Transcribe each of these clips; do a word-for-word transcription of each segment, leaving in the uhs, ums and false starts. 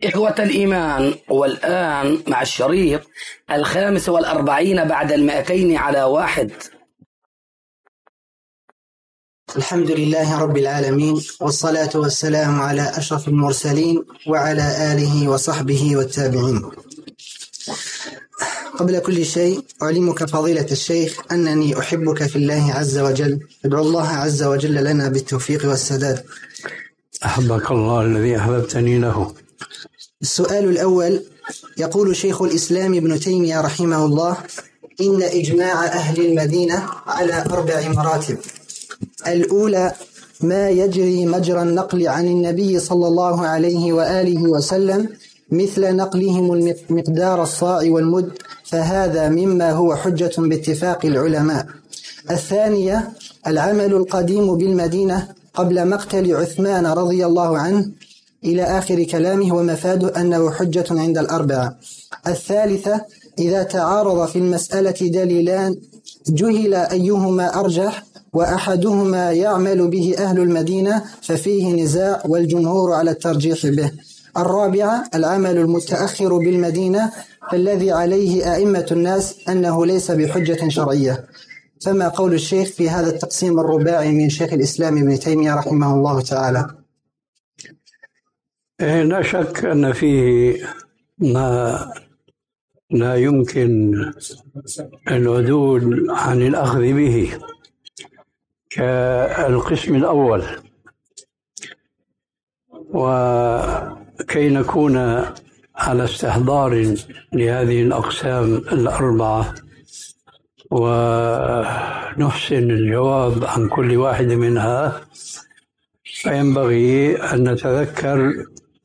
إخوة الإيمان، والآن مع الشريط الخامس والأربعين بعد المائتين على واحد. الحمد لله رب العالمين، والصلاة والسلام على أشرف المرسلين وعلى آله وصحبه والتابعين. قبل كل شيء أعلمك فضيلة الشيخ أنني أحبك في الله عز وجل، أدعو الله عز وجل لنا بالتوفيق والسداد. أحبك الله الذي أحببتني له. السؤال الأول، يقول شيخ الإسلام ابن تيمية رحمه الله: إن إجماع أهل المدينة على أربع مراتب. الأولى ما يجري مجرى النقل عن النبي صلى الله عليه وآله وسلم مثل نقلهم مقدار الصاع والمد، فهذا مما هو حجة باتفاق العلماء. الثانية العمل القديم بالمدينة قبل مقتل عثمان رضي الله عنه إلى آخر كلامه، ومفاده أنه حجة عند الأربعة. الثالثة إذا تعارض في المسألة دليلان جهل أيهما أرجح وأحدهما يعمل به أهل المدينة ففيه نزاع، والجمهور على الترجيح به. الرابعة العمل المتأخر بالمدينة فالذي عليه أئمة الناس أنه ليس بحجة شرعية. فما قول الشيخ في هذا التقسيم الرباعي من شيخ الإسلام ابن تيمية رحمه الله تعالى؟ لا شك أن فيه ما لا يمكن العدول عن الأخذ به، كالقسم الأول. وكي نكون على استحضار لهذه الأقسام الأربعة ونحسن الجواب عن كل واحد منها، فينبغي أن نتذكر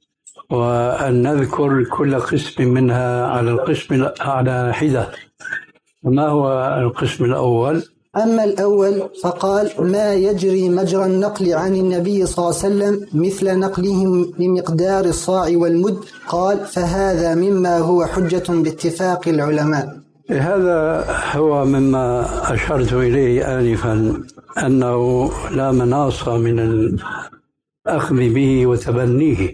وأن نذكر كل قسم منها على القسم على حدة. ما هو القسم الأول؟ أما الأول فقال: ما يجري مجرى النقل عن النبي صلى الله عليه وسلم مثل نقلهم بمقدار الصاع والمد، قال: فهذا مما هو حجة باتفاق العلماء. هذا هو مما أشرت إليه آنفا، أنه لا مناص من الأخذ به وتبنيه،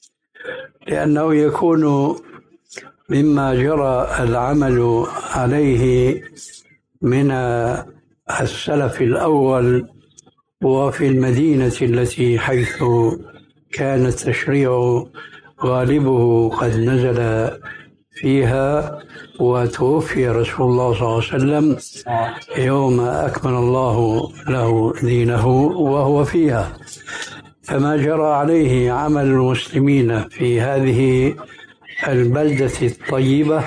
لأنه يكون مما جرى العمل عليه من السلف الأول وفي المدينة التي حيث كان التشريع غالبه قد نزل فيها، وتوفي رسول الله صلى الله عليه وسلم يوم أكمل الله له دينه وهو فيها. فما جرى عليه عمل المسلمين في هذه البلدة الطيبة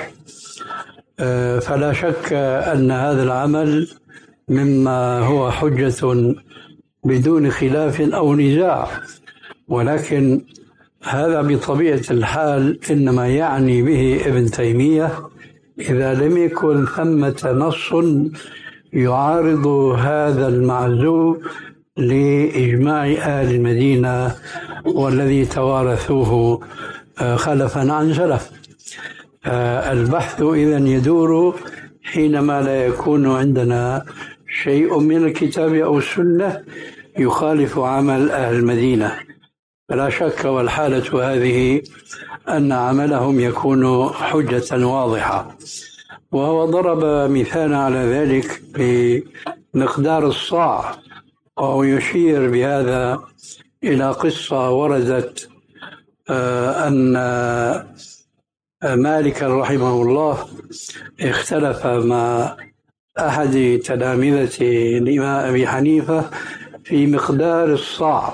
فلا شك أن هذا العمل مما هو حجة بدون خلاف أو نزاع. ولكن هذا بطبيعة الحال إنما يعني به ابن تيمية إذا لم يكن ثمة نص يعارض هذا المعزو لإجماع أهل المدينة والذي توارثوه خلفا عن سلف. البحث إذن يدور حينما لا يكون عندنا شيء من الكتاب أو السنة يخالف عمل أهل المدينة. فلا شك والحالة هذه أن عملهم يكون حجة واضحة. وهو ضرب مثال على ذلك بمقدار الصاع، وهو يشير بهذا إلى قصة وردت أن مالك رحمه الله اختلف مع أحد تلامذة الإمام أبي حنيفة في مقدار الصاع،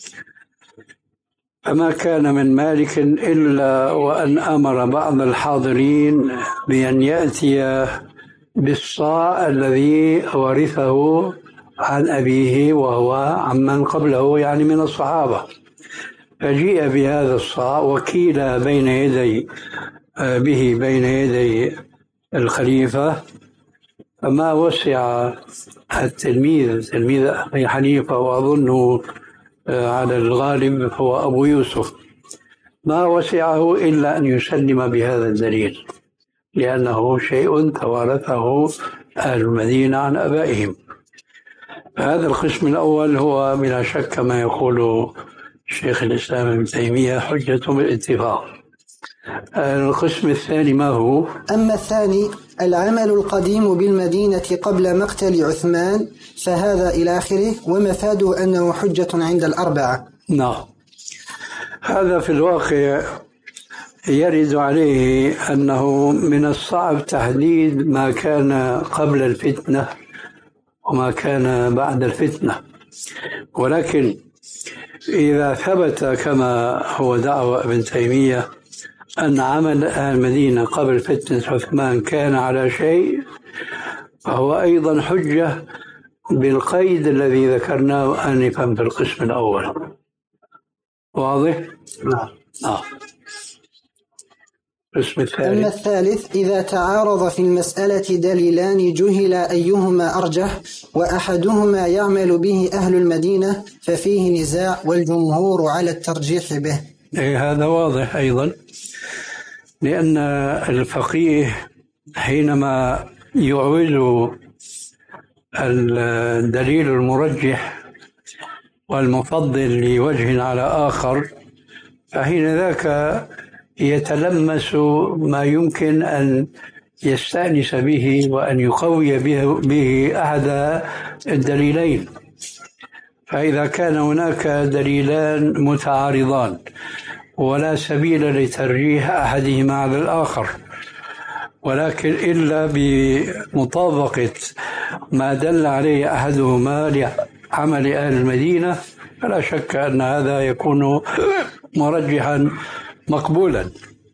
فما كان من مالك إلا وأن أمر بعض الحاضرين بأن يأتي بالصاع الذي ورثه عن أبيه وهو عمن قبله، يعني من الصحابة. فجيء بهذا الصاع وكيل بين يدي به بين يدي الخليفة، فما وسع التلميذ تلميذ أبي حنيفة، وأظنه على الغالب هو أبو يوسف، ما وسعه إلا أن يسلم بهذا الدليل، لأنه شيء توارثه أهل المدينة عن أبائهم. هذا القسم الأول هو بلا شك ما يقول شيخ الإسلام ابن تيمية حجة بالاتفاق. القسم الثاني ما هو؟ أما الثاني العمل القديم بالمدينة قبل مقتل عثمان فهذا إلى آخره، ومفاده أنه حجة عند الأربعة. نعم. هذا في الواقع يرد عليه أنه من الصعب تحديد ما كان قبل الفتنة وما كان بعد الفتنة، ولكن إذا ثبت كما هو دعوى ابن تيمية أن عمل أهل المدينة قبل فتنة عثمان كان على شيء، فهو أيضا حجة بالقيد الذي ذكرناه آنفا في القسم الأول. واضح؟ نعم. آه. القسم الثالث. أما الثالث إذا تعارض في المسألة دليلان جهل أيهما أرجح وأحدهما يعمل به أهل المدينة ففيه نزاع والجمهور على الترجيح به. إيه هذا واضح أيضا، لأن الفقيه حينما يعول الدليل المرجح والمفضل لوجه على آخر فحين ذاك يتلمس ما يمكن أن يستأنس به وأن يقوي به, به أحد الدليلين. فإذا كان هناك دليلان متعارضان ولا سبيل لترجيح أحدهما على الآخر، ولكن إلا بمطابقة ما دل عليه أحدهما لعمل أهل المدينة، فلا شك أن هذا يكون مرجحا مقبولا.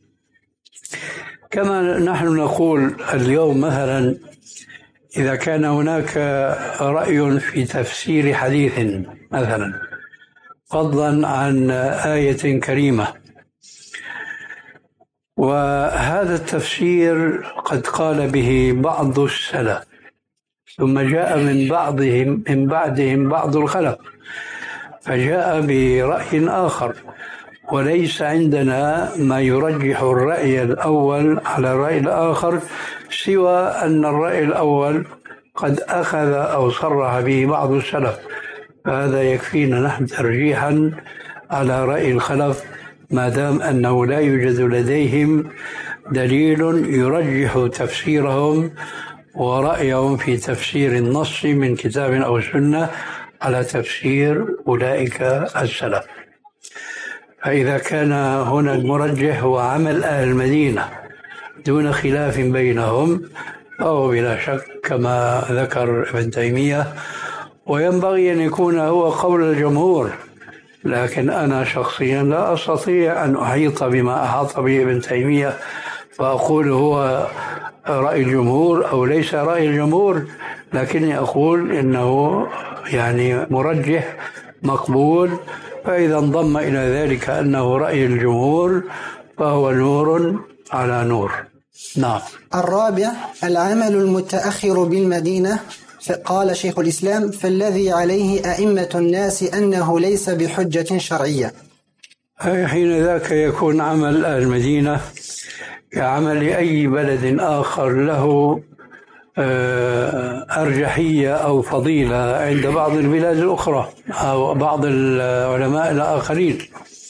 كما نحن نقول اليوم مثلا إذا كان هناك رأي في تفسير حديث مثلا فضلا عن آية كريمة، وهذا التفسير قد قال به بعض السلف ثم جاء من بعضهم من بعدهم بعض الخلف فجاء برأي آخر، وليس عندنا ما يرجح الرأي الأول على الرأي الآخر سوى أن الرأي الأول قد أخذ أو صرح به بعض السلف، فهذا يكفينا نحن ترجيحا على رأي الخلف ما دام أنه لا يوجد لديهم دليل يرجح تفسيرهم ورأيهم في تفسير النص من كتاب أو سنة على تفسير أولئك السلف. فإذا كان هنا المرجح هو عمل أهل المدينة دون خلاف بينهم فهو بلا شك كما ذكر ابن تيمية، وينبغي أن يكون هو قول الجمهور، لكن أنا شخصيا لا أستطيع أن أحيط بما أحاط به ابن تيمية فأقول هو رأي الجمهور أو ليس رأي الجمهور، لكني أقول إنه يعني مرجح مقبول، فإذا انضم إلى ذلك أنه رأي الجمهور فهو نور على نور. نعم. الرابع العمل المتأخر بالمدينة. قال شيخ الإسلام فالذي عليه أئمة الناس أنه ليس بحجة شرعية. حين ذاك يكون عمل المدينة كعمل أي بلد آخر له أرجحية أو فضيلة عند بعض البلاد الأخرى أو بعض العلماء الآخرين،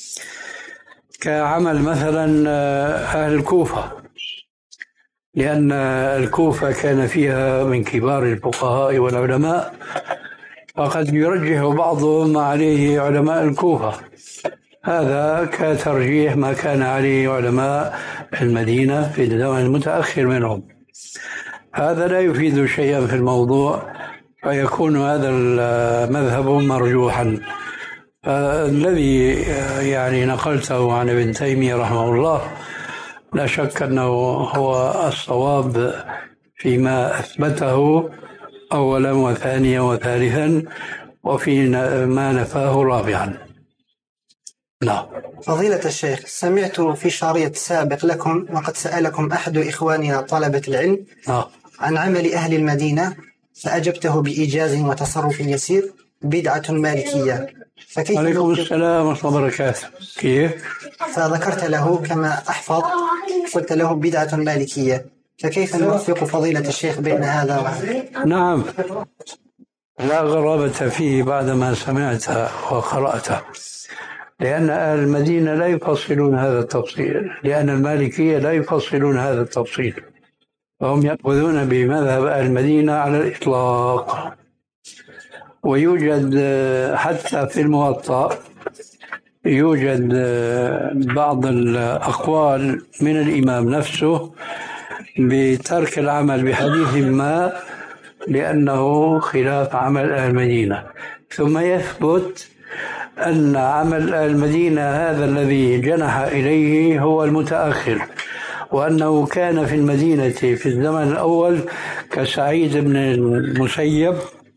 كعمل مثلا أهل الكوفة، لأن الكوفة كان فيها من كبار الفقهاء والعلماء وقد يرجح بعضهم ما عليه علماء الكوفة، هذا كترجيح ما كان عليه علماء المدينة في الزمن المتأخر منهم. هذا لا يفيد شيئا في الموضوع فيكون هذا المذهب مرجوحا. الذي يعني نقلته عن ابن تيمية رحمه الله لا شك أنه هو الصواب فيما أثبته أولا وثانيا وثالثا وفي ما نفاه رابعا. لا. فضيلة الشيخ، سمعت في شريط سابق لكم وقد سألكم أحد إخواننا طلبة العلم لا. عن عمل أهل المدينة فأجبته بإيجاز وتصرف يسير بدعة مالكية، فكيف؟ عليكم السلام ورحمة الله وبركاته. كيف؟ فذكرت له كما أحفظ قلت له بدعة مالكية، فكيف نوفق فضيلة الشيخ بين هذا وهذا؟ نعم، لا غرابة فيه بعدما سمعت وقرأت، لأن أهل المدينة لا يفصلون هذا التفصيل، لأن المالكية لا يفصلون هذا التفصيل، وهم يأخذون بمذهب أهل المدينة على الإطلاق. ويوجد حتى في الموطأ يوجد بعض الأقوال من الإمام نفسه بترك العمل بحديث ما لأنه خلاف عمل أهل المدينة، ثم يثبت أن عمل أهل المدينة هذا الذي جنح إليه هو المتأخر، وأنه كان في المدينة في الزمن الأول كسعيد بن المسيب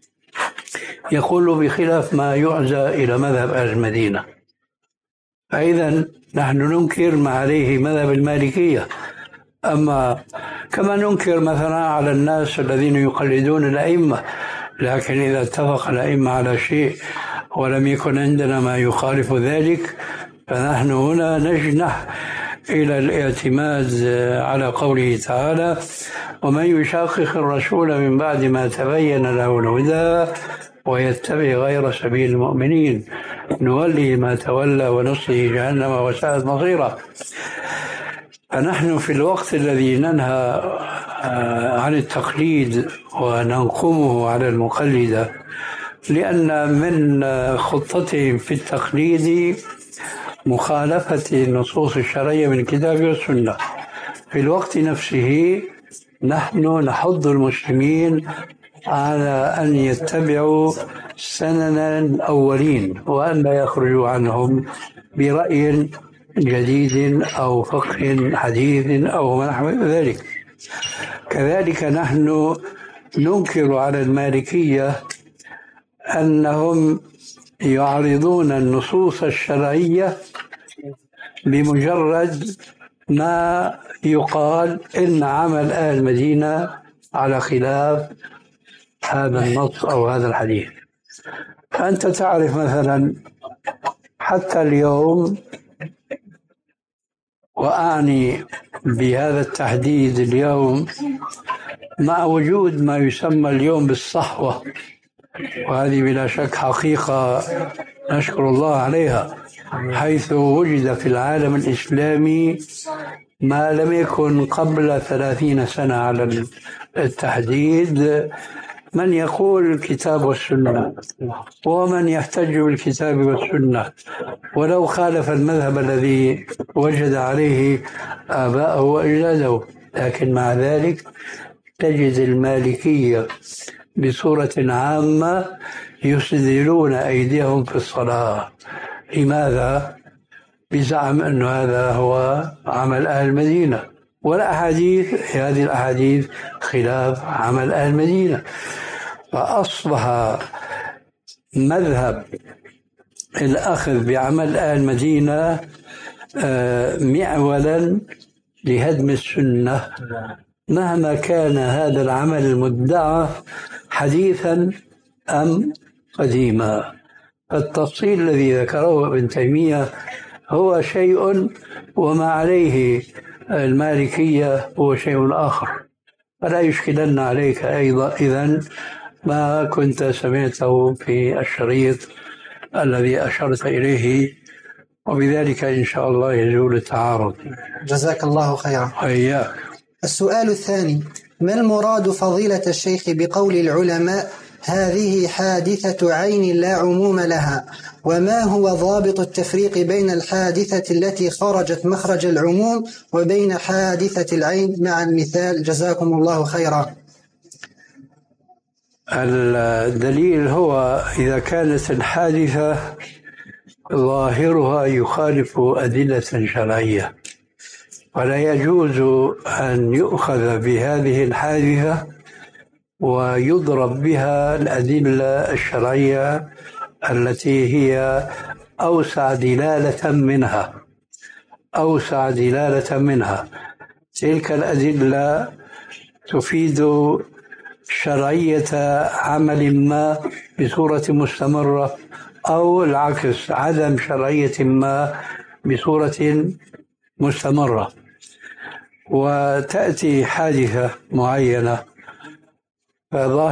يقول بخلاف ما يعزى إلى مذهب أهل المدينة. فإذا نحن ننكر ما عليه مذهب المالكية. أما كما ننكر مثلا على الناس الذين يقلدون الأئمة، لكن إذا اتفق الأئمة على شيء ولم يكن عندنا ما يخالف ذلك فنحن هنا نجنح إلى الاعتماد على قوله تعالى: ومن يشاقق الرسول من بعد ما تبين له الهدى ويتبع غير سبيل المؤمنين نولي ما تولى ونصله جهنم وساءت مصيرا. فنحن في الوقت الذي ننهى عن التقليد وننقمه على المقلدة لأن من خطتهم في التقليد مخالفة النصوص الشرعية من الكتاب والسنة، في الوقت نفسه نحن نحض المسلمين على أن يتبعوا سنن الأولين وأن لا يخرجوا عنهم برأي جديد أو فقه حديث أو نحو ذلك. كذلك نحن ننكر على المالكية أنهم يعرضون النصوص الشرعية بمجرد ما يقال إن عمل أهل المدينة على خلاف هذا النص أو هذا الحديث. فأنت تعرف مثلا حتى اليوم، وأعني بهذا التحديد اليوم مع وجود ما يسمى اليوم بالصحوة، وهذه بلا شك حقيقة نشكر الله عليها، حيث وجد في العالم الإسلامي ما لم يكن قبل ثلاثين سنة على التحديد، من يقول الكتاب والسنة ومن يحتج بالكتاب والسنة ولو خالف المذهب الذي وجد عليه آباءه وأجداده. لكن مع ذلك تجد المالكية بصورة عامة يسدلون أيديهم في الصلاة. لماذا؟ بزعم أن هذا هو عمل أهل المدينة، والأحاديث هذه الأحاديث خلاف عمل أهل المدينة. فأصبح مذهب الأخذ بعمل أهل المدينة معولا لهدم السنة مهما كان هذا العمل المدعى حديثا أم قديما. التفصيل الذي ذكره ابن تيمية هو شيء، وما عليه المالكية هو شيء آخر. فلا يشكلن عليك أيضا إذن ما كنت سمعته في الشريط الذي أشرت إليه، وبذلك إن شاء الله يزول التعارض. جزاك الله خيرا. إياك. السؤال الثاني: ما المراد فضيلة الشيخ بقول العلماء هذه حادثة عين لا عموم لها؟ وما هو ضابط التفريق بين الحادثة التي خرجت مخرج العموم وبين حادثة العين مع المثال؟ جزاكم الله خيرا. الدليل هو إذا كانت الحادثة ظاهرها يخالف أدلة شرعية، ولا يجوز أن يؤخذ بهذه الحادثة ويضرب بها الأدلة الشرعية التي هي أوسع دلالة منها أوسع دلالة منها. تلك الأدلة تفيد شرعية عمل ما بصورة مستمرة، أو العكس عدم شرعية ما بصورة مستمرة. وتأتي حادثة معينة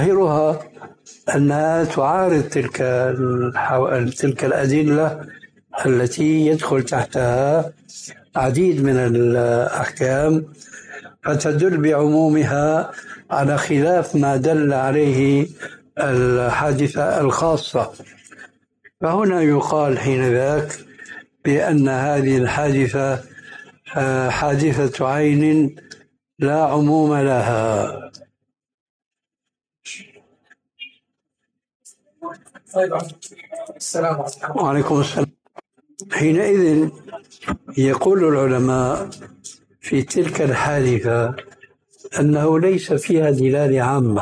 فظاهرها أنها تعارض تلك تلك الأدلة التي يدخل تحتها عديد من الأحكام، فتدل بعمومها على خلاف ما دل عليه الحادثة الخاصة. فهنا يقال حينذاك بأن هذه الحادثة حادثة عين لا عموم لها. السلام عليكم. وعليكم السلام. حينئذ يقول العلماء في تلك الحادثة أنه ليس فيها دلالة عامة،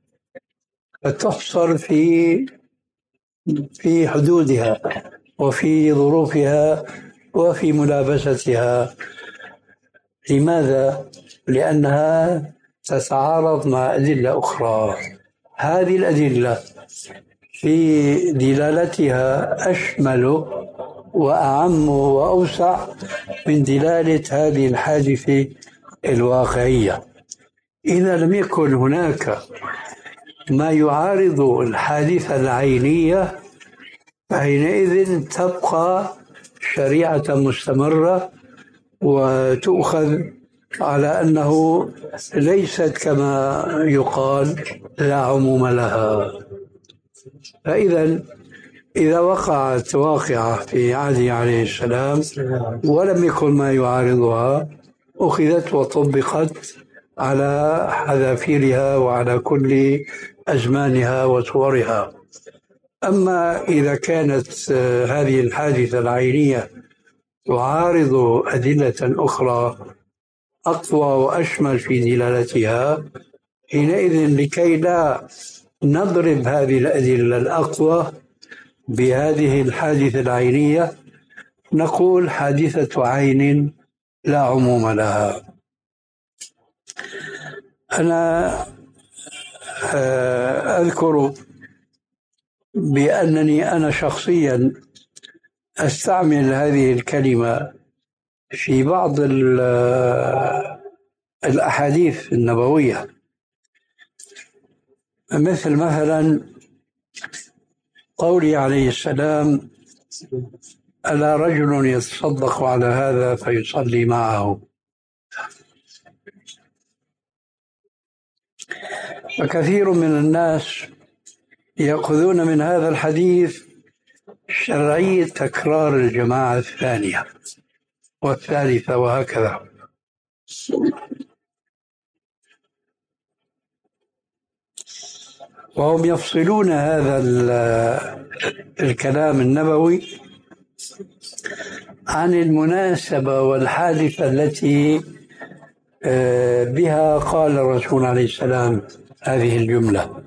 فتحصر في في حدودها وفي ظروفها وفي ملابستها. لماذا؟ لأنها تتعارض مع أدلة أخرى. هذه الأدلة في دلالتها أشمل وأعم وأوسع من دلالة هذه الحادثة الواقعية. إذا لم يكن هناك ما يعارض الحادثة العينية فحينئذ تبقى شريعة مستمرة وتؤخذ على أنه ليست كما يقال لا عموم لها. فإذا إذا وقعت واقعة في عهده عليه السلام ولم يكن ما يعارضها أخذت وطبقت على حذافيرها وعلى كل أزمانها وصورها. أما إذا كانت هذه الحادثة العينية تعارض أدلة أخرى أقوى وأشمل في دلالتها، حينئذ لكي لا نضرب هذه الأدلة الأقوى بهذه الحادثة العينية نقول حادثة عين لا عموم لها. أنا أذكر بأنني أنا شخصيا أستعمل هذه الكلمة في بعض الأحاديث النبوية، مثل مثلا قولي عليه السلام: ألا رجل يتصدق على هذا فيصلي معه. فكثير من الناس يأخذون من هذا الحديث شرعية تكرار الجماعة الثانية والثالثة وهكذا. وهم يفصلون هذا الكلام النبوي عن المناسبة والحادثة التي بها قال الرسول عليه السلام هذه الجملة.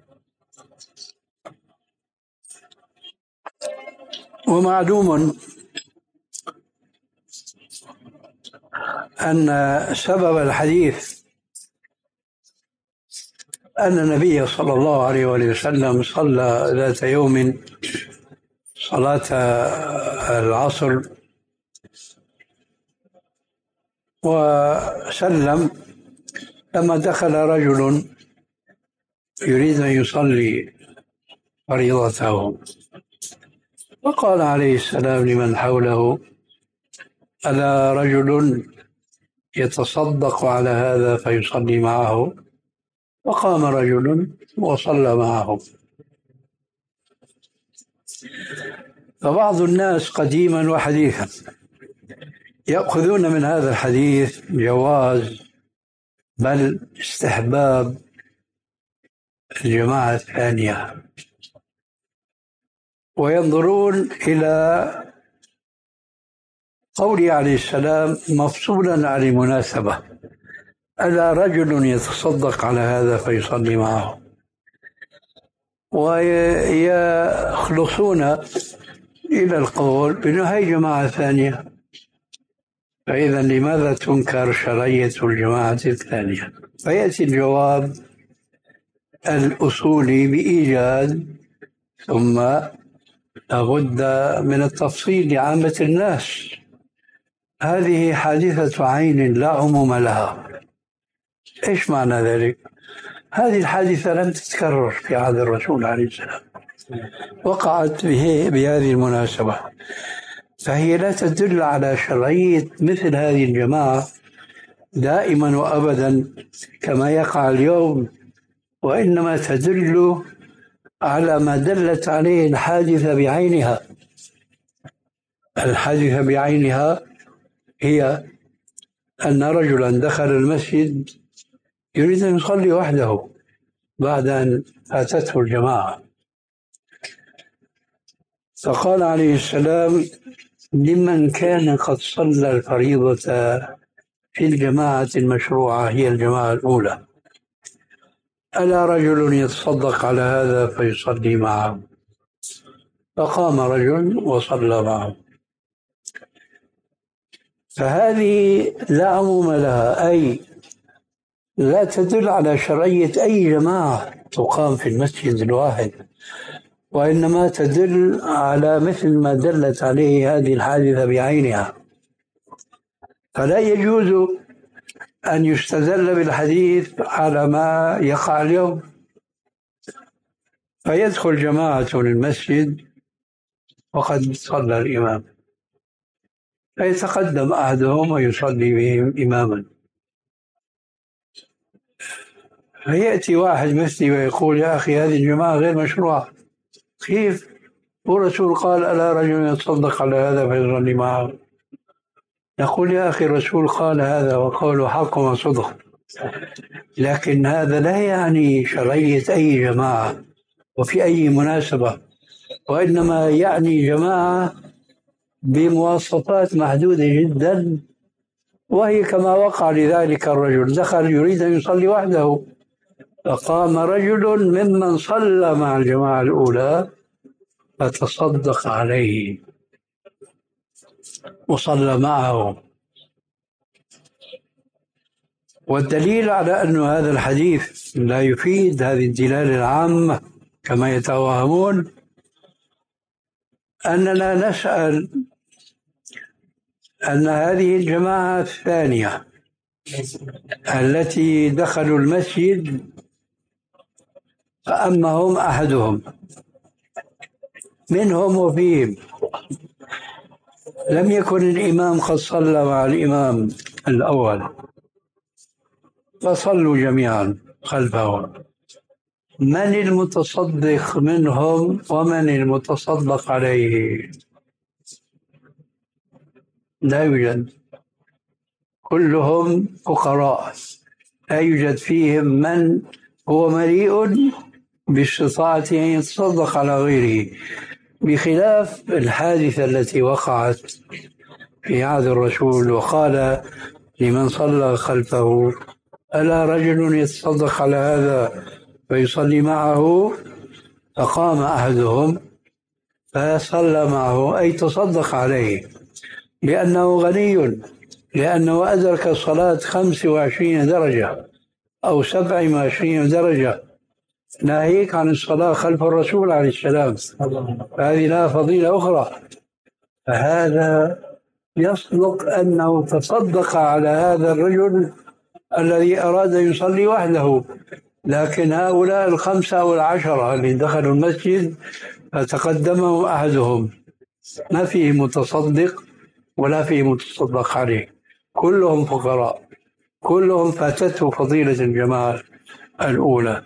ومعلوم أن سبب الحديث أن النبي صلى الله عليه وسلم صلى ذات يوم صلاة العصر وسلم، لما دخل رجل يريد أن يصلي فريضته وقال عليه السلام لمن حوله: ألا رجل يتصدق على هذا فيصلي معه؟ وقام رجل وصلى معه. فبعض الناس قديما وحديثا يأخذون من هذا الحديث جواز بل استحباب الجماعة الثانية، وينظرون إلى قوله عليه السلام مفصولا عن المناسبة: ألا رجل يتصدق على هذا فيصلي معه، ويخلصون إلى القول بأنه هي جماعة ثانية. فإذا لماذا تنكر شرعية الجماعة الثانية؟ فيأتي الجواب الأصولي بإيجاد ثم لابد من التفصيل لعامة الناس. هذه حادثة عين لا عموم لها. إيش معنى ذلك؟ هذه الحادثة لم تتكرر في عهد الرسول عليه السلام، وقعت به بهذه المناسبة، فهي لا تدل على شرعية مثل هذه الجماعة دائما وأبدا كما يقع اليوم، وإنما تدل على ما دلت عليه الحادثة بعينها. الحادثة بعينها هي أن رجلا دخل المسجد يريد أن يصلي وحده بعد أن فاتته الجماعة، فقال عليه السلام لمن كان قد صلى الفريضة في الجماعة المشروعة هي الجماعة الأولى ألا رجل يتصدق على هذا فيصلي معه؟ فقام رجل وصلى معه. فهذه لا عموم لها، أي لا تدل على شرعية أي جماعة تقام في المسجد الواحد، وإنما تدل على مثل ما دلت عليه هذه الحادثة بعينها. فلا يجوز أن يستدل بالحديث على ما يقع اليوم، فيدخل جماعة المسجد وقد صلى الإمام فيتقدم أحدهم ويصلي بهم إماما، فيأتي واحد مثلي ويقول يا أخي هذه الجماعة غير مشروعة. كيف؟ والرسول قال ألا رجل يتصدق على هذا فيصلي معه. نقول يا أخي الرسول قال هذا وقوله حق وصدق، لكن هذا لا يعني شرعية أي جماعة وفي أي مناسبة، وإنما يعني جماعة بمواصفات محدودة جدا، وهي كما وقع لذلك الرجل دخل يريد أن يصلي وحده، فقام رجل ممن صلى مع الجماعة الأولى فتصدق عليه وصلى معه. والدليل على أن هذا الحديث لا يفيد هذه الدلالة العامة كما يتوهمون أننا نسأل أن هذه الجماعة الثانية التي دخلوا المسجد فأمهم أحدهم منهم وفيهم لم يكن الإمام قد صلى مع الإمام الأول فصلوا جميعا خلفه، من المتصدق منهم ومن المتصدق عليه؟ لا يوجد، كلهم فقراء، لا يوجد فيهم من هو مليء باستطاعته أن يتصدق على غيره، بخلاف الحادثة التي وقعت في عهد الرسول وقال لمن صلى خلفه ألا رجل يتصدق على هذا فيصلي معه، فقام أحدهم فصلى معه أي تصدق عليه لأنه غني، لأنه أدرك الصلاة خمس وعشرين درجة أو سبع وعشرين درجة، ناهيك عن الصلاة خلف الرسول عليه السلام، فهذه لها فضيلة أخرى. فهذا يصدق أنه تصدق على هذا الرجل الذي أراد أن يصلي وحده، لكن هؤلاء الخمسة أو العشرة اللي دخلوا المسجد فتقدمهم أحدهم ما فيه متصدق ولا فيه متصدق عليه، كلهم فقراء، كلهم فاتته فضيلة الجماعة الأولى.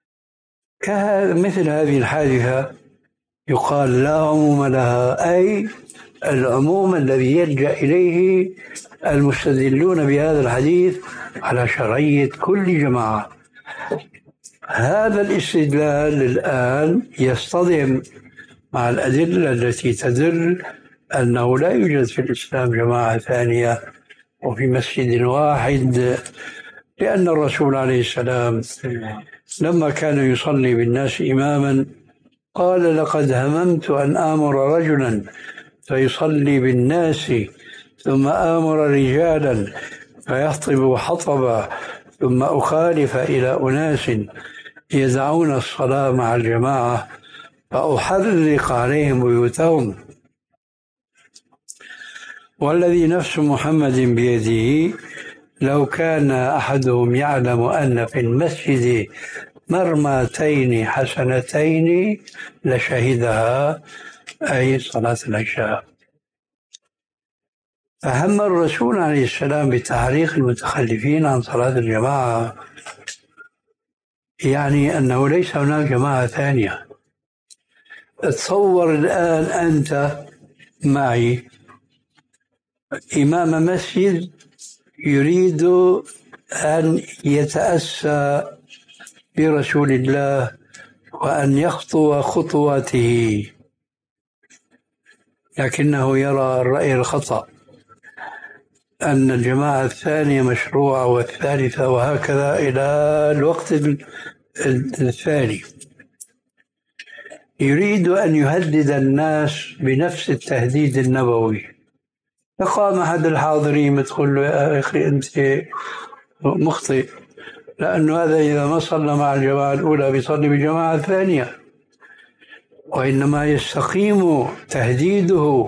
مثل هذه الحادثة يقال لا عموم لها، أي العموم الذي يلجأ إليه المستدلون بهذا الحديث على شرعية كل جماعة. هذا الاستدلال الآن يصطدم مع الأدلة التي تدل أنه لا يوجد في الإسلام جماعة ثانية وفي مسجد واحد، لأن الرسول عليه السلام لما كان يصلي بالناس إماما قال لقد هممت أن آمر رجلا فيصلي بالناس ثم آمر رجالا فيخطب حطبا ثم أخالف إلى أناس يدعون الصلاة مع الجماعة فأحرق عليهم بيوتهم، والذي نفس محمد بيده لو كان أحدهم يعلم أن في المسجد مرمتين حسنتين لشهدها، أي صلاة العشاء. فهم الرسول عليه السلام بتحريق المتخلفين عن صلاة الجماعة، يعني أنه ليس هناك جماعة ثانية. تصور الآن أنت معي إمام مسجد يريد أن يتأسى برسول الله وأن يخطو خطواته، لكنه يرى الرأي الخطأ أن الجماعة الثانية مشروعة والثالثة وهكذا إلى الوقت الثاني. يريد أن يهدد الناس بنفس التهديد النبوي، فقام أحد الحاضرين تقول له يا أخي أنت مخطئ، لأنه هذا إذا ما صلى مع الجماعة الأولى بيصلي بالجماعة الثانية، وإنما يستقيم تهديده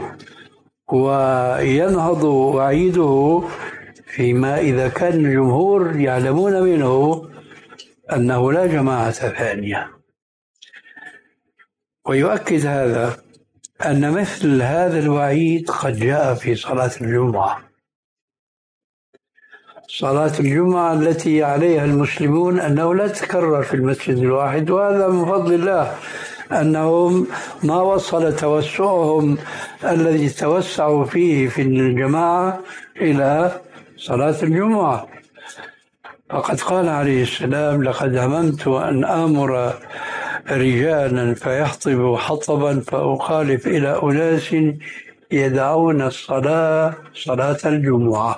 وينهض وعيده فيما إذا كان الجمهور يعلمون منه أنه لا جماعة ثانية. ويؤكد هذا أن مثل هذا الوعيد قد جاء في صلاة الجمعة، صلاة الجمعة التي عليها المسلمون أنه لا تتكرر في المسجد الواحد، وهذا من فضل الله أنهم ما وصل توسعهم الذي توسعوا فيه في الجماعة إلى صلاة الجمعة. فقد قال عليه السلام لقد هممت أن آمر رجالا فيحطبوا حطبا فأخالف إلى أناس يدعون الصلاة صلاة الجمعة.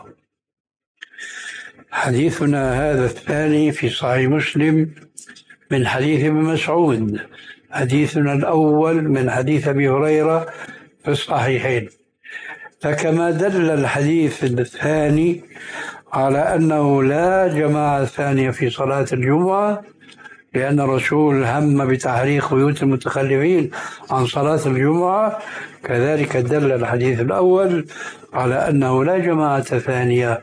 حديثنا هذا الثاني في صحيح مسلم من حديث ابن مسعود، حديثنا الأول من حديث أبي هريرة في الصحيحين. فكما دل الحديث الثاني على أنه لا جماعة ثانية في صلاة الجمعة لأن الرسول هم بتحريق بيوت المتخلفين عن صلاة الجمعة، كذلك دل الحديث الأول على أنه لا جماعة ثانية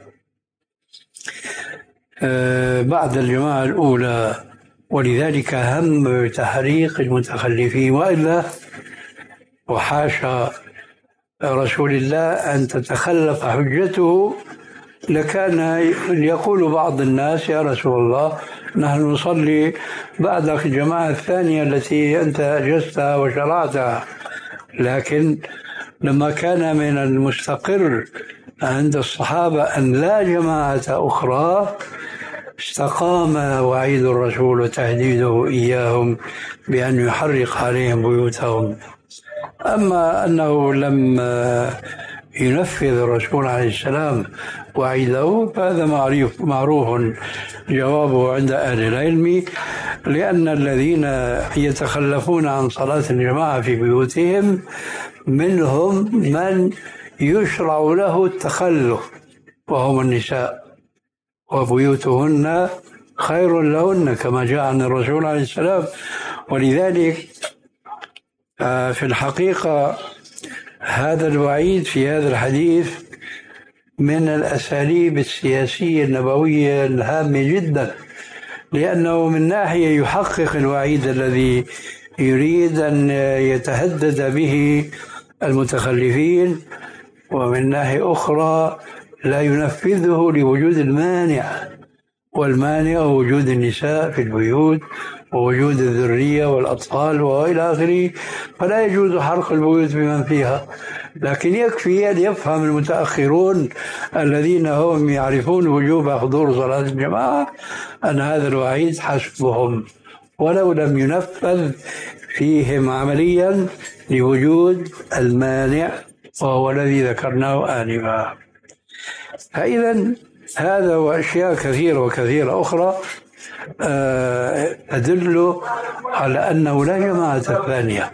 بعد الجماعة الأولى، ولذلك هم بتحريق المتخلفين. وإلا وحاشا رسول الله أن تتخلف حجته، لكان يقول بعض الناس يا رسول الله نحن نصلي بعدك الجماعة الثانية التي أنت أجزتها وشرعتها. لكن لما كان من المستقر عند الصحابة أن لا جماعة أخرى استقام وعيد الرسول وتهديده إياهم بأن يحرق عليهم بيوتهم. أما أنه لم ينفذ الرسول عليه السلام وعيده فهذا معروف معروف جوابه عند أهل العلم، لأن الذين يتخلفون عن صلاة الجماعة في بيوتهم منهم من يشرع له التخلف وهم النساء، وبيوتهن خير لهن كما جاء عن الرسول عليه السلام. ولذلك في الحقيقة هذا الوعيد في هذا الحديث من الأساليب السياسية النبوية الهامة جدا، لأنه من ناحية يحقق الوعيد الذي يريد أن يتهدد به المتخلفين، ومن ناحية أخرى لا ينفذه لوجود المانع، والمانع وجود النساء في البيوت ووجود الذرية والأطفال وإلى آخره، فلا يجوز حرق البيوت بمن فيها. لكن يكفي أن يفهم المتأخرون الذين هم يعرفون وجوب حضور صلاة الجماعة أن هذا الوعيد حسبهم ولو لم ينفذ فيهم عمليا لوجود المانع وهو الذي ذكرناه آنفا. فإذا هذا وأشياء كثيرة وكثيرة أخرى تدل على أنه لا جماعة ثانية.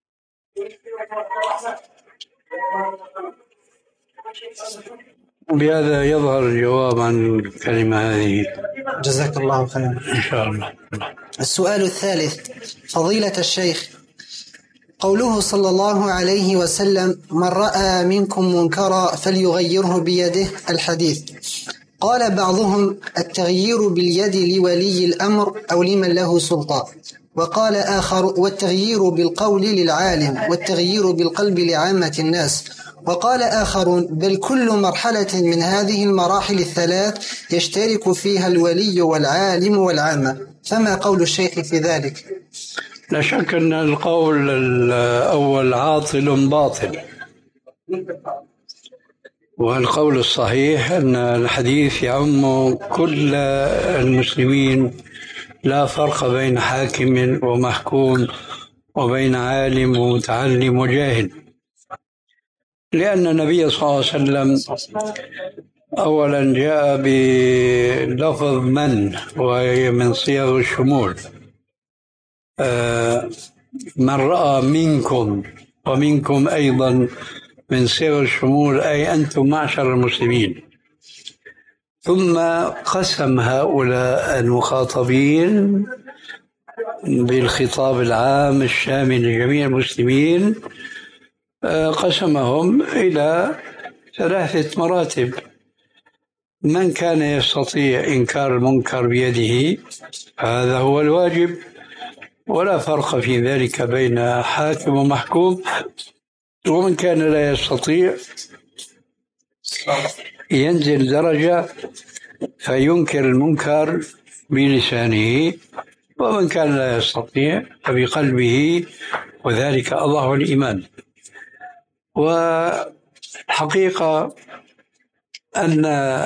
بهذا يظهر الجواب عن الكلمة هذه. جزاك الله خيرا. إن شاء الله. السؤال الثالث: فضيلة الشيخ، قوله صلى الله عليه وسلم: من رأى منكم منكرا فليغيره بيده، الحديث، قال بعضهم: التغيير باليد لولي الأمر أو لمن له سلطان، وقال آخر: والتغيير بالقول للعالم، والتغيير بالقلب لعامة الناس، وقال آخرون بل كل مرحلة من هذه المراحل الثلاث يشترك فيها الولي والعالم والعامة، فما قول الشيخ في ذلك؟ لا شك أن القول الأول عاطل باطل، والقول الصحيح أن الحديث يعم كل المسلمين، لا فرق بين حاكم ومحكوم وبين عالم ومتعلم وجاهل، لأن النبي صلى الله عليه وسلم أولا جاء بلفظ من، وهي من صيغ الشمول، من رأى منكم، ومنكم أيضا من صيغ الشمول، أي أنتم معشر المسلمين. ثم قسم هؤلاء المخاطبين بالخطاب العام الشامل لجميع المسلمين، قسمهم إلى ثلاثة مراتب: من كان يستطيع إنكار المنكر بيده هذا هو الواجب، ولا فرق في ذلك بين حاكم ومحكوم، ومن كان لا يستطيع ينزل درجة فينكر المنكر بلسانه، ومن كان لا يستطيع فبقلبه، وذلك أضعف الإيمان. والحقيقة أن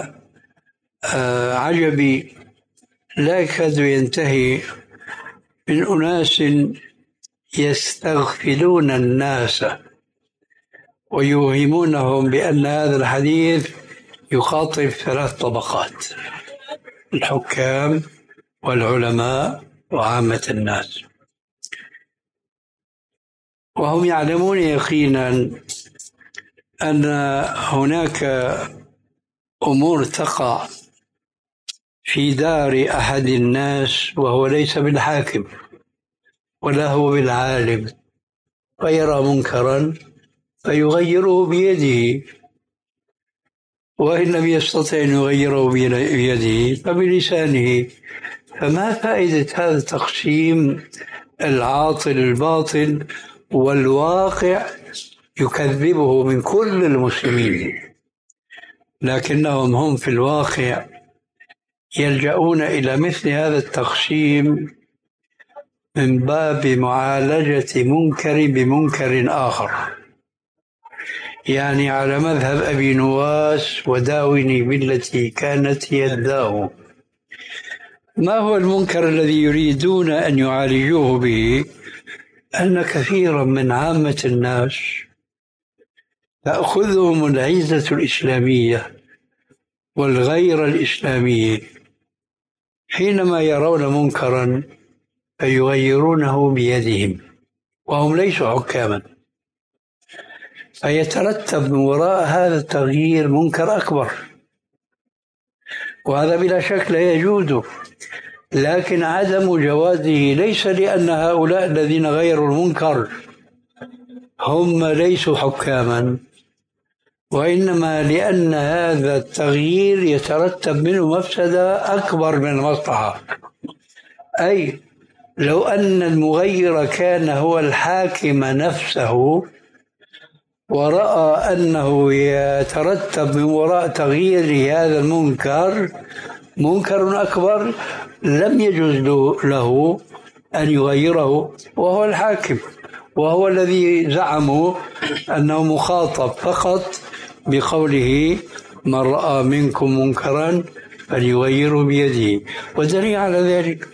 عجبي لا يكاد ينتهي من أناس يستغفلون الناس ويوهمونهم بأن هذا الحديث يخاطب ثلاث طبقات: الحكام والعلماء وعامة الناس، وهم يعلمون يقينا أن هناك أمور تقع في دار أحد الناس وهو ليس بالحاكم ولا هو بالعالم، فيرى منكرا فيغيره بيده، وإن لم يستطع أن يغيره بيده فبلسانه. فما فائدة هذا التقسيم العاطل الباطل، والواقع يكذبه من كل المسلمين، لكنهم هم في الواقع يلجؤون إلى مثل هذا التقسيم من باب معالجة منكر بمنكر آخر، يعني على مذهب أبي نواس: وداوني بالتي كانت يداه. ما هو المنكر الذي يريدون أن يعالجوه به؟ أن كثيرا من عامة الناس تأخذهم العزة الإسلامية والغير الإسلامية حينما يرون منكرا فيغيرونه بيدهم، وهم ليسوا حكاما، فيترتب من وراء هذا التغيير منكر أكبر، وهذا بلا شك لا يجوز. لكن عدم جوازه ليس لأن هؤلاء الذين غيروا المنكر هم ليسوا حكاما، وإنما لأن هذا التغيير يترتب منه مفسدة أكبر من المصلحة. أي لو أن المغير كان هو الحاكم نفسه ورأى أنه يترتب من وراء تغيير هذا المنكر منكر أكبر، لم يجوز له أن يغيره، وهو الحاكم، وهو الذي زعموا أنه مخاطب فقط بقوله: من رأى منكم منكرا فليغيره بيده. ودليل على ذلك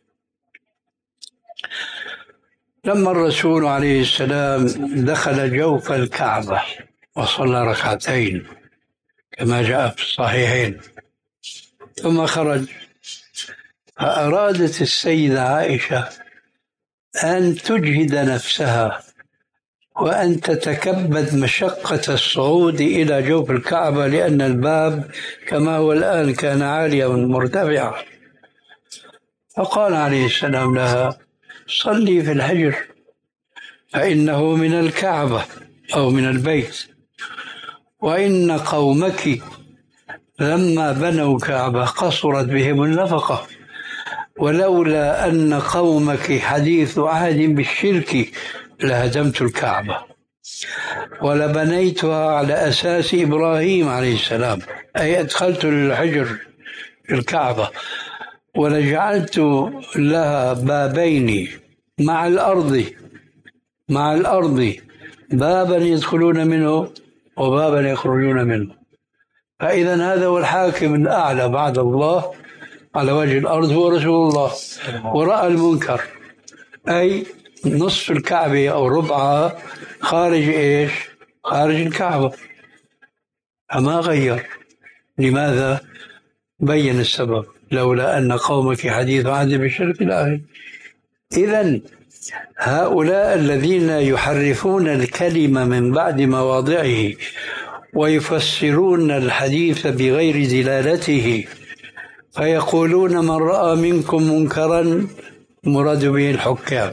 لما الرسول عليه السلام دخل جوف الكعبة وصلى ركعتين كما جاء في الصحيحين، ثم خرج، فأرادت السيدة عائشة أن تجهد نفسها وأن تتكبد مشقة الصعود إلى جوف الكعبة، لأن الباب كما هو الآن كان عاليا مرتفعا. فقال عليه السلام لها: صلي في الحجر فإنه من الكعبة أو من البيت، وإن قومك لما بنوا كعبة قصرت بهم النفقة، ولولا أن قومك حديث عهد بالشرك لهدمت الكعبة. ولبنيتها على أساس إبراهيم عليه السلام، أي أدخلت الحجر الكعبة ولجعلت لها بابين مع الأرض مع الأرض بابا يدخلون منه وبابا يخرجون منه. فإذا هذا هو الحاكم الأعلى بعد الله على وجه الأرض هو رسول الله. ورأى المنكر، أي نصف الكعبة أو ربعها خارج إيش؟ خارج الكعبة، فما غير. لماذا؟ بين السبب: لولا أن قومك حديث عهد بالشرك الآخر. إذن هؤلاء الذين يحرفون الكلمة من بعد مواضعه ويفسرون الحديث بغير دلالته، فيقولون من رأى منكم منكرا مراد به الحكام،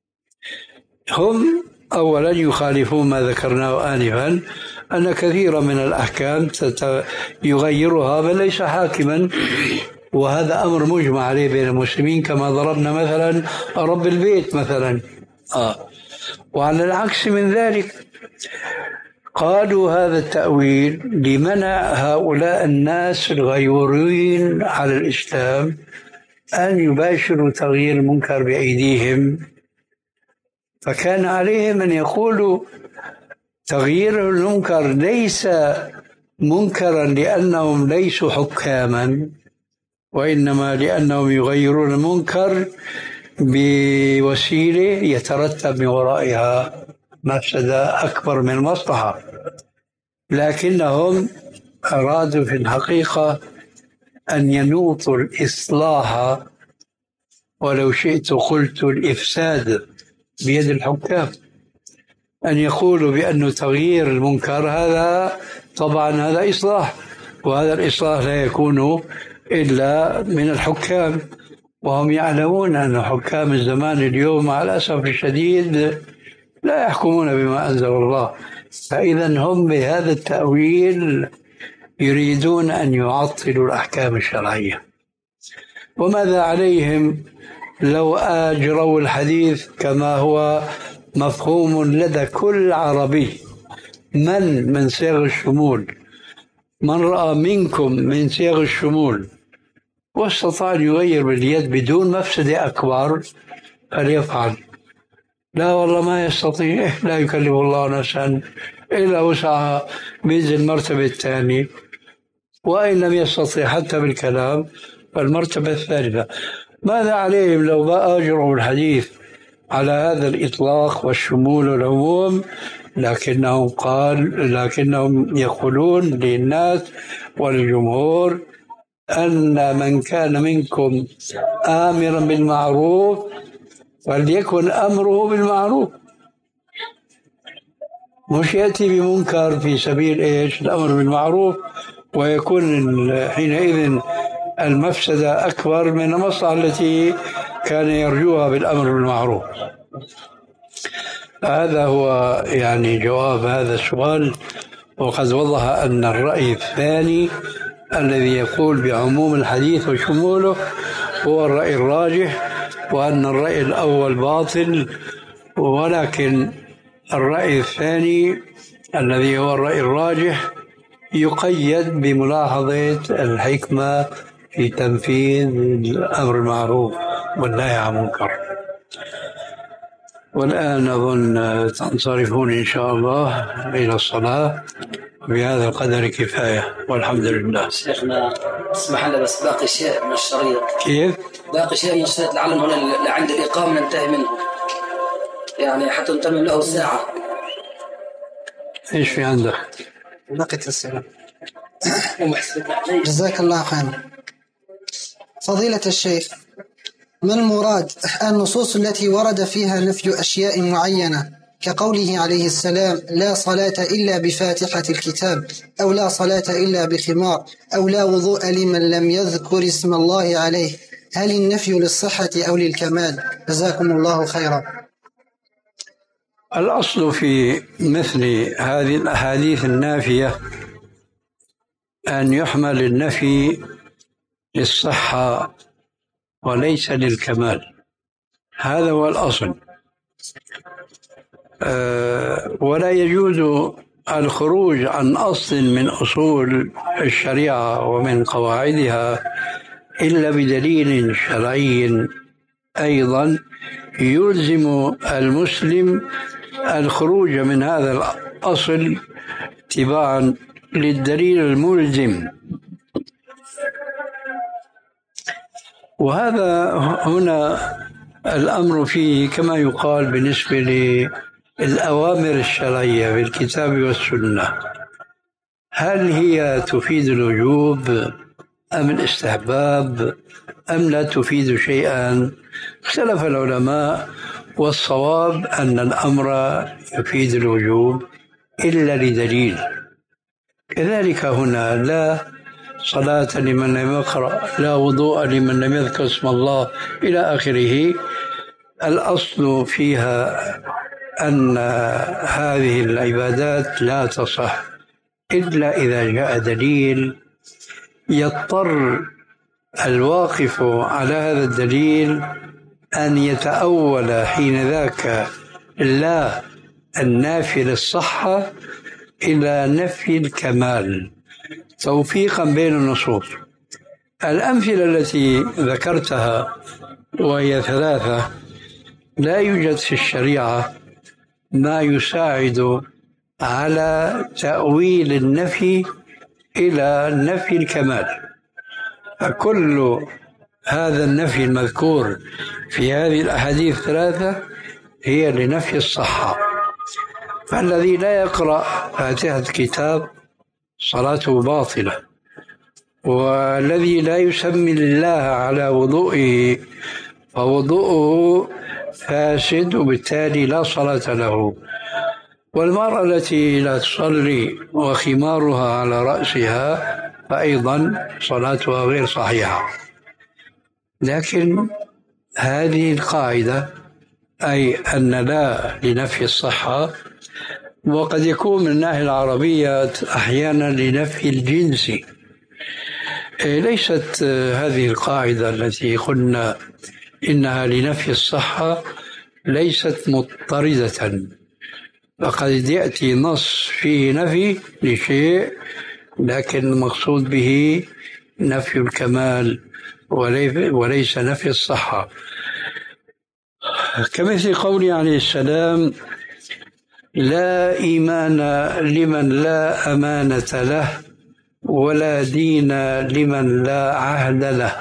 هم أولا يخالفون ما ذكرناه آنفا أن كثيرا من الأحكام يغيرها بل ليس حاكما، وهذا أمر مجمع عليه بين المسلمين، كما ضربنا مثلا رب البيت مثلا. آه. وعلى العكس من ذلك قالوا هذا التأويل لمنع هؤلاء الناس الغيورين على الإسلام أن يباشروا تغيير المنكر بأيديهم، فكان عليهم أن يقولوا تغيير المنكر ليس منكرا لأنهم ليسوا حكاما، وإنما لأنهم يغيرون المنكر بوسيلة يترتب من ورائها مفسدة أكبر من المصلحة. لكنهم أرادوا في الحقيقة أن ينوطوا الإصلاح، ولو شئت قلت الإفساد، بيد الحكام. أن يقولوا بأن تغيير المنكر هذا طبعا هذا إصلاح، وهذا الإصلاح لا يكون إلا من الحكام، وهم يعلمون أن حكام الزمان اليوم مع الأسف الشديد لا يحكمون بما أنزل الله. فإذا هم بهذا التأويل يريدون أن يعطلوا الأحكام الشرعية. وماذا عليهم لو أجروا الحديث كما هو مفهوم لدى كل عربي، من من صيغ الشمول، من رأى منكم من صيغ الشمول، واستطاع أن يغير باليد بدون مفسدة أكبر فليفعل. لا والله ما يستطيع، لا يكلف الله نفسا إلا وسعها، بينزل المرتبة الثانية، وإن لم يستطيع حتى بالكلام فالمرتبة الثالثة. ماذا عليهم لو بقى أجروا الحديث على هذا الإطلاق والشمول والعموم؟ لكنهم قال لكنهم يقولون للناس وللجمهور أن من كان منكم آمرا بالمعروف فليكن أمره بالمعروف، مش يأتي بمنكر في سبيل إيش الأمر بالمعروف، ويكون حينئذ المفسدة أكبر من المصلحة التي كان يرجوها بالأمر بالمعروف. هذا هو يعني جواب هذا السؤال. وقد وضح أن الرأي الثاني الذي يقول بعموم الحديث وشموله هو الرأي الراجح، وأن الرأي الأول باطل، ولكن الرأي الثاني الذي هو الرأي الراجح يقيد بملاحظة الحكمة في تنفيذ الأمر المعروف والنهي عن المنكر. والآن أظن تنصرفون إن شاء الله إلى الصلاة، بهذا القدر كفاية والحمد لله. شيخنا اسمح لنا بس باقي شيء من الشريط. كيف؟ باقي شيء من الشريط لعلم هنا عند الإقامة ننتهي منه، يعني حتى نتمم له ساعة. إيش في عندك؟ بقيت السلام. جزاك الله خيرا. فضيلة الشيخ، ما المراد النصوص التي ورد فيها نفي أشياء معينة كقوله عليه السلام لا صلاة إلا بفاتحة الكتاب، أو لا صلاة إلا بخمار، أو لا وضوء لمن لم يذكر اسم الله عليه؟ هل النفي للصحة أو للكمال؟ جزاكم الله خيرا. الأصل في مثل هذه الأحاديث النافية أن يحمل النفي للصحة وليس للكمال، هذا هو الأصل. ولا يجوز الخروج عن أصل من أصول الشريعة ومن قواعدها إلا بدليل شرعي أيضا يلزم المسلم الخروج من هذا الأصل اتباعا للدليل الملزم. وهذا هنا الأمر فيه كما يقال بالنسبة للأوامر الشرعية بالكتاب والسنة، هل هي تفيد الوجوب أم الاستحباب أم لا تفيد شيئا؟ اختلف العلماء، والصواب أن الأمر يفيد الوجوب إلا لدليل. كذلك هنا لا صلاة لمن لم يقرأ، لا وضوء لمن لم يذكر اسم الله إلى آخره. الأصل فيها أن هذه العبادات لا تصح إلا إذا جاء دليل يضطر الواقف على هذا الدليل أن يتأول حين ذاك لا النافي للصحة إلى نفي الكمال توفيقا بين النصوص. الأمثلة التي ذكرتها وهي ثلاثة لا يوجد في الشريعة ما يساعد على تأويل النفي إلى نفي الكمال، فكل هذا النفي المذكور في هذه الأحاديث الثلاثة هي لنفي الصحة. فالذي لا يقرأ فاتحة الكتاب صلاته باطلة، والذي لا يسمي الله على وضوئه فوضوءه فاسد وبالتالي لا صلاة له. والمرأة التي لا تصلي وخمارها على رأسها فأيضا صلاتها غير صحيحة. لكن هذه القاعدة أي أن لا لنفي الصحة، وقد يكون من الناحية العربية أحيانا لنفي الجنس. ليست هذه القاعدة التي قلنا إنها لنفي الصحة ليست مضطردة، فقد يأتي نص فيه نفي لشيء لكن المقصود به نفي الكمال وليس نفي الصحة، كمثل قوله عليه السلام: لا إيمان لمن لا أمانة له ولا دين لمن لا عهد له.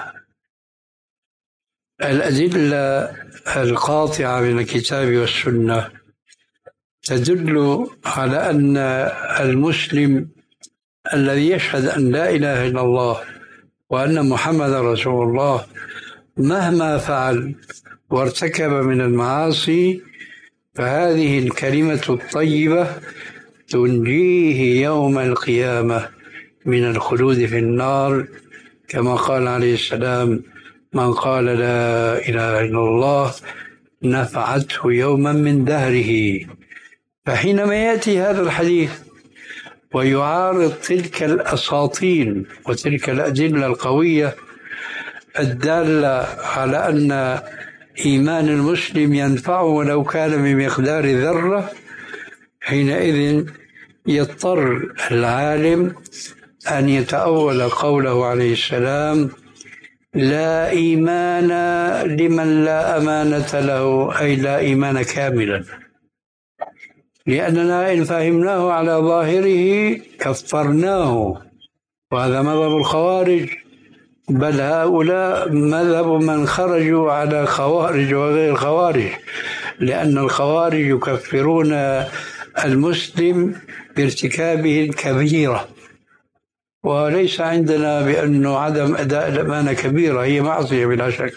الأدلة القاطعة من الكتاب والسنة تدل على أن المسلم الذي يشهد أن لا إله إلا الله وأن محمد رسول الله مهما فعل وارتكب من المعاصي فهذه الكلمة الطيبة تنجيه يوم القيامة من الخلود في النار، كما قال عليه السلام: من قال لا إله إلا الله نفعته يوما من دهره. فحينما يأتي هذا الحديث ويعارض تلك الأساطين وتلك الأدلة القوية الدالة على أن إيمان المسلم ينفعه ولو كان بمقدار ذرة، حينئذ يضطر العالم أن يتأول قوله عليه السلام: لا إيمان لمن لا أمانة له، أي لا إيمان كاملا، لأننا إن فهمناه على ظاهره كفرناه، وهذا مذهب الخوارج، بل هؤلاء مذهب من خرجوا على خوارج وغير خوارج، لأن الخوارج يكفرون المسلم بارتكابه الكبيرة، وليس عندنا بأنه عدم أداء الأمانة كبيرة، هي معصية بلا شك.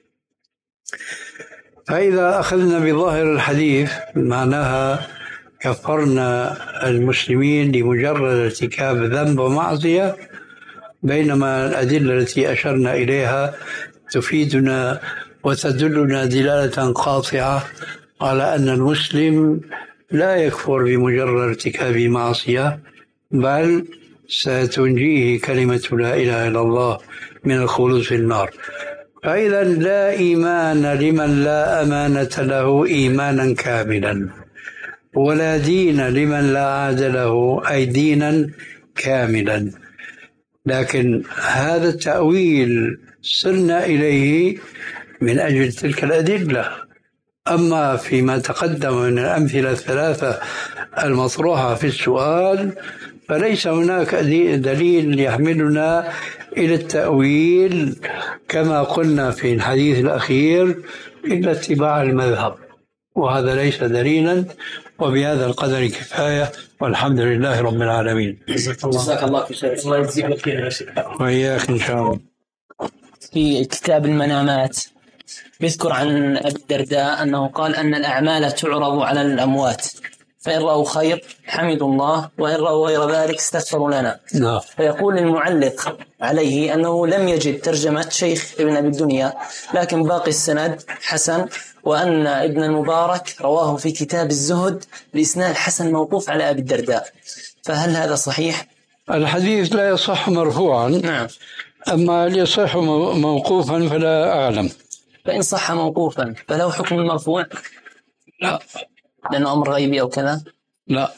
فإذا أخذنا بظاهر الحديث معناها كفرنا المسلمين لمجرد ارتكاب ذنب ومعصية، بينما الأدلة التي أشرنا إليها تفيدنا وتدلنا دلالة قاطعة على أن المسلم لا يكفر بمجرد ارتكاب معصية، بل ستنجيه كلمة لا إله إلا الله من الخلود في النار. فإذا لا إيمان لمن لا أمانة له إيمانا كاملا، ولا دين لمن لا عاد له، أي دينا كاملا. لكن هذا التأويل سرنا إليه من أجل تلك الأدلة. أما فيما تقدم من الأمثلة الثلاثة المطروحة في السؤال فليس هناك دليل يحملنا إلى التأويل كما قلنا في الحديث الأخير إلا اتباع المذهب، وهذا ليس دليلا. وبهذا القدر كفاية، والحمد لله رب العالمين. جزاك الله خير. الله يجزيك خير يا شيخ. وإياك إن شاء الله. في كتاب المنامات بيذكر عن أبي الدرداء أنه قال أن الأعمال تعرض على الأموات، فإن رأوا خير حمدوا الله، وإن رأوا غير ذلك استغفروا لنا. نعم. فيقول المعلق عليه أنه لم يجد ترجمة شيخ ابن أبي الدنيا، لكن باقي السند حسن، وأن ابن المبارك رواه في كتاب الزهد بإسناد حسن موقوف على أبي الدرداء، فهل هذا صحيح؟ الحديث لا يصح مرفوعا. نعم. أما يصح موقوفا فلا أعلم. فإن صح موقوفا فله حكم المرفوع؟ لا، لأنه أمر غيبي أو كذا. لا.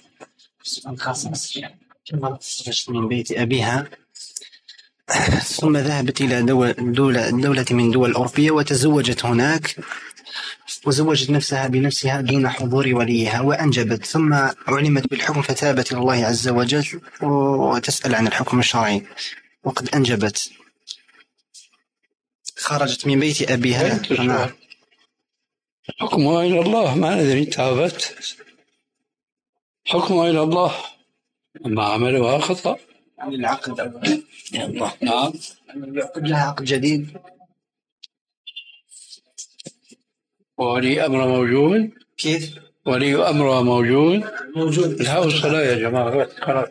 من بيت أبيها ثم ذهبت إلى دولة, دولة, دولة من دول أوروبية وتزوجت هناك، وزوجت نفسها بنفسها دون حضور وليها وأنجبت، ثم علمت بالحكم فتابت إلى الله عز وجل وتسأل عن الحكم الشرعي وقد أنجبت، خرجت من بيت أبيها. حكمها إلى الله، ما ندري، تابت، حكمها إلى الله، ما عملها خطأ. العقد يا الله. نعم. يعقد لها عقد جديد. ولي أمر موجود. كيف؟ ولي أمر موجود. موجود. لا الصلاة يا جماعة.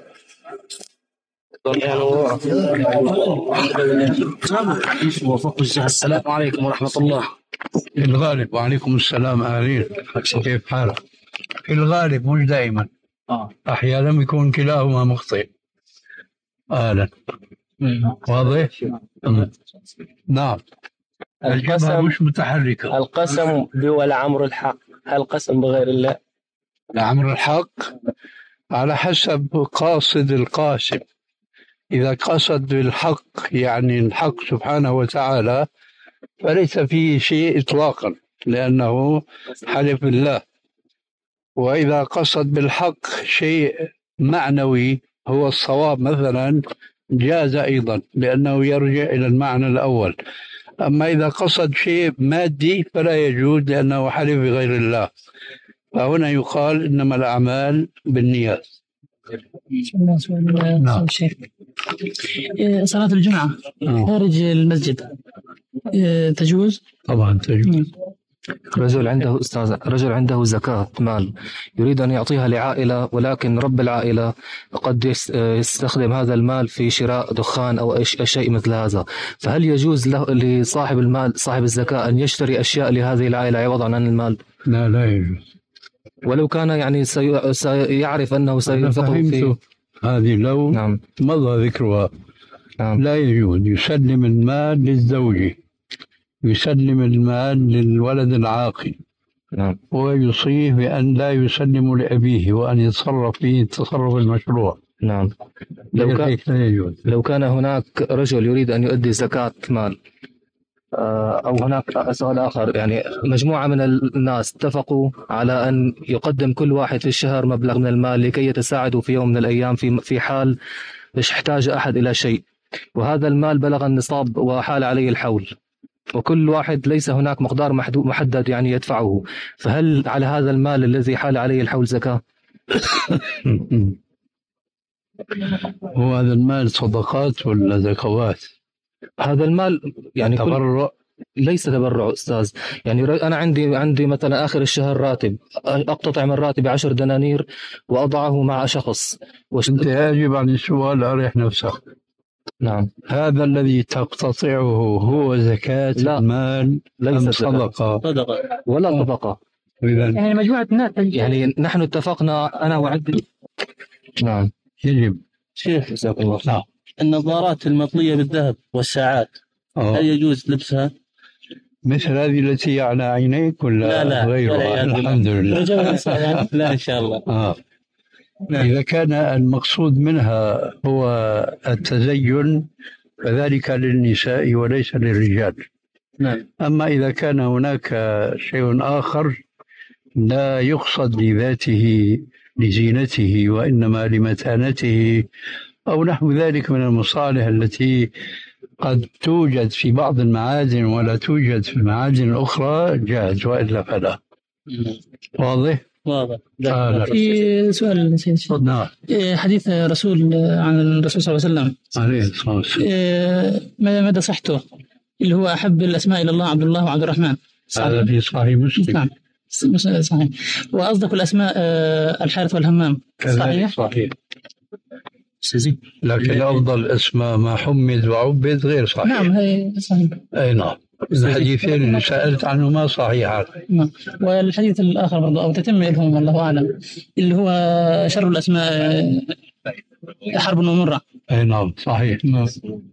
السلام عليكم ورحمة الله. في الغالب. وعليكم السلام. أهلين، كيف حالك؟ في الغالب مش دائما. آه. أحيانا يكون كلاهما مخطئ. أهلا. واضح؟ نعم. القسم مش متحركة. القسم بولعمر الحق، هل قسم بغير الله؟ لعمر الحق على حسب قاصد القاسم. إذا قصد بالحق يعني الحق سبحانه وتعالى فليس فيه شيء إطلاقا، لأنه حلف بالله. وإذا قصد بالحق شيء معنوي هو الصواب مثلا جاز أيضا، لأنه يرجع إلى المعنى الأول. أما إذا قصد شيء مادي فلا يجوز، لأنه حلف بغير الله. فهنا يقال إنما الأعمال بالنيات. نعم. صلاة الجمعة خارج المسجد تجوز؟ طبعا تجوز. رجل عنده أستاذ رجل عنده زكاة مال يريد أن يعطيها لعائلة، ولكن رب العائلة قد يستخدم هذا المال في شراء دخان أو شيء مثل هذا، فهل يجوز له لصاحب المال صاحب الزكاة أن يشتري أشياء لهذه العائلة عوضا عن المال؟ لا، لا يجوز. ولو كان يعني سي... سيعرف أنه سينفقه في هذه لو نعم. مضى ذكرها. نعم. لا يجوز. يسلم المال للزوج، يسلم المال للولد العاقل. نعم. ويوصيه بأن لا يسلم لأبيه وأن يتصرف فيه التصرف المشروع. نعم. لو كان لو كان هناك رجل يريد أن يؤدي زكاة مال، أو هناك سؤال آخر، يعني مجموعة من الناس اتفقوا على أن يقدم كل واحد في الشهر مبلغ من المال لكي يتساعدوا في يوم من الأيام في في حال مش احتاج أحد إلى شيء، وهذا المال بلغ النصاب وحال عليه الحول، وكل واحد ليس هناك مقدار محدد يعني يدفعه، فهل على هذا المال الذي حال عليه الحول زكاة؟ هو هذا المال صدقات ولا زكوات؟ هذا المال يعني تبرع؟ ليس تبرع أستاذ، يعني أنا عندي عندي مثلا آخر الشهر راتب، أقتطع من راتبي عشر دنانير وأضعه مع شخص. وش... أنت يجب عن السؤال أريح نفسك. نعم. هذا الذي تقتطعه هو زكاة لا. المال ليس صدقة؟ صدقة ولا صدقة. يعني مجموعة الناس يعني نحن اتفقنا أنا وعندي. نعم. يجب. شيخ جزاك الله خير. النظارات المطلية بالذهب والساعات أوه. هل يجوز لبسها؟ مثل هذه التي على عينيك ولا لا لا غيرها؟ الحمد لله. لا إن شاء الله. آه. إذا كان المقصود منها هو التزين فذلك للنساء وليس للرجال. نعم. أما إذا كان هناك شيء آخر لا يقصد لذاته لزينته وإنما لمتانته أو نحو ذلك من المصالح التي قد توجد في بعض المعادن ولا توجد في المعادن الأخرى جاز، وإلا فلا. واضح؟ واضح. آه في سؤال سيدي. نعم. حديث رسول عن الرسول صلى الله عليه وسلم عليه الصلاة والسلام مدى صحته، اللي هو أحب الأسماء إلى الله عبد الله وعبد الرحمن. هذا في صحيح مسلم. نعم صحيح. وأصدق الأسماء الحارث والهمام. صحيح. صحيح. لكن أفضل اسماء ما حمد وعبد غير صحيح. نعم هي صحيح. أي نعم. الحديثين اللي سألت عنهما صحيحات. نعم. والحديث الآخر برضه أو تتم لهم والله أعلم، اللي هو شر الأسماء حرب ومرة. أي نعم صحيح. نعم.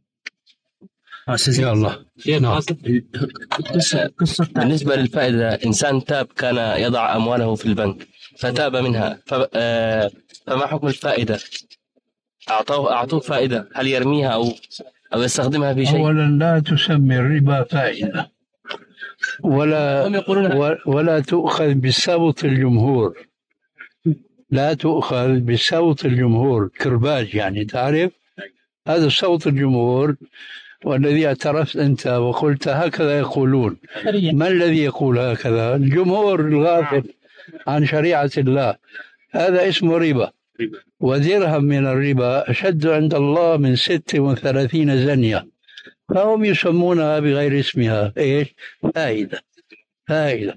يا الله. نعم. قصة بالنسبة للفائدة، إنسان تاب كان يضع أمواله في البنك فتاب منها، فما حكم الفائدة؟ أعطوه أعطوه فائدة، هل يرميها أو أو يستخدمها في شيء؟ أولا لا تسمي الربا فائدة ولا ولا تؤخذ بصوت الجمهور، لا تؤخذ بصوت الجمهور كرباج، يعني تعرف هذا صوت الجمهور والذي اعترفت أنت وقلت هكذا يقولون. ما الذي يقول هكذا؟ الجمهور الغافل عن شريعة الله، هذا اسمه ربا. ودرهم من الربا أشد عند الله من ست وثلاثين زنية، فهم يسمونها بغير اسمها. إيش؟ فائدة. فائدة.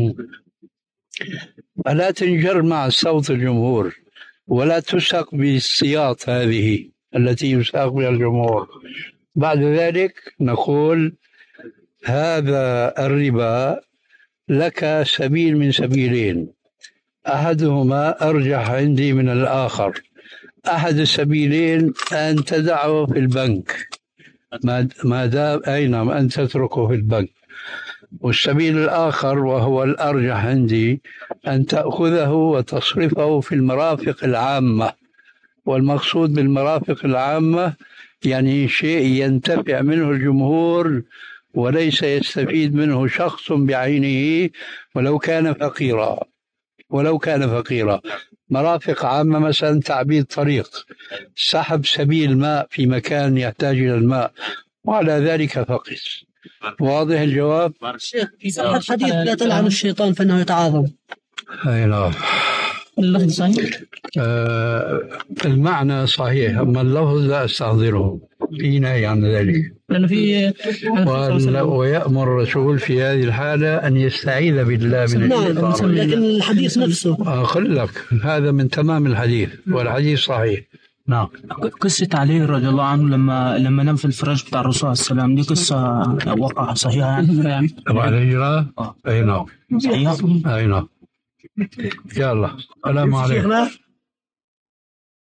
فلا تنجر مع صوت الجمهور ولا تساق بالسياط هذه التي يساق بها الجمهور. بعد ذلك نقول هذا الربا لك سبيل من سبيلين، أحدهما أرجح عندي من الآخر. أحد السبيلين أن تدعه في البنك ما دام أي نعم أن تتركه في البنك، والسبيل الآخر وهو الأرجح عندي أن تأخذه وتصرفه في المرافق العامة. والمقصود بالمرافق العامة يعني شيء ينتفع منه الجمهور وليس يستفيد منه شخص بعينه ولو كان فقيرا ولو كان فقيرا. مرافق عامة مثلا تعبيد طريق، سحب سبيل ماء في مكان يحتاج إلى الماء، وعلى ذلك فقس. واضح الجواب؟ شيخ في صحة حديث لا تلعن الشيطان فإنه يتعاظم. أي نعم. اللفظ صحيح؟ آه المعنى صحيح، أما اللفظ لا أستحضره، في نهي عن ذلك. لأنه في ويأمر الرسول في هذه الحالة أن يستعيذ بالله من الشيطان. لكن الحديث نفسه أقول لك هذا من تمام الحديث، والحديث صحيح. نعم. قصة علي رضي الله عنه لما لما نام في الفراش بتاع الرسول عليه السلام، دي قصة وقع صحيحة يعني؟ طبعا الهجرة. أي نعم. صحيحة. أي نعم. يلا السلام عليكم.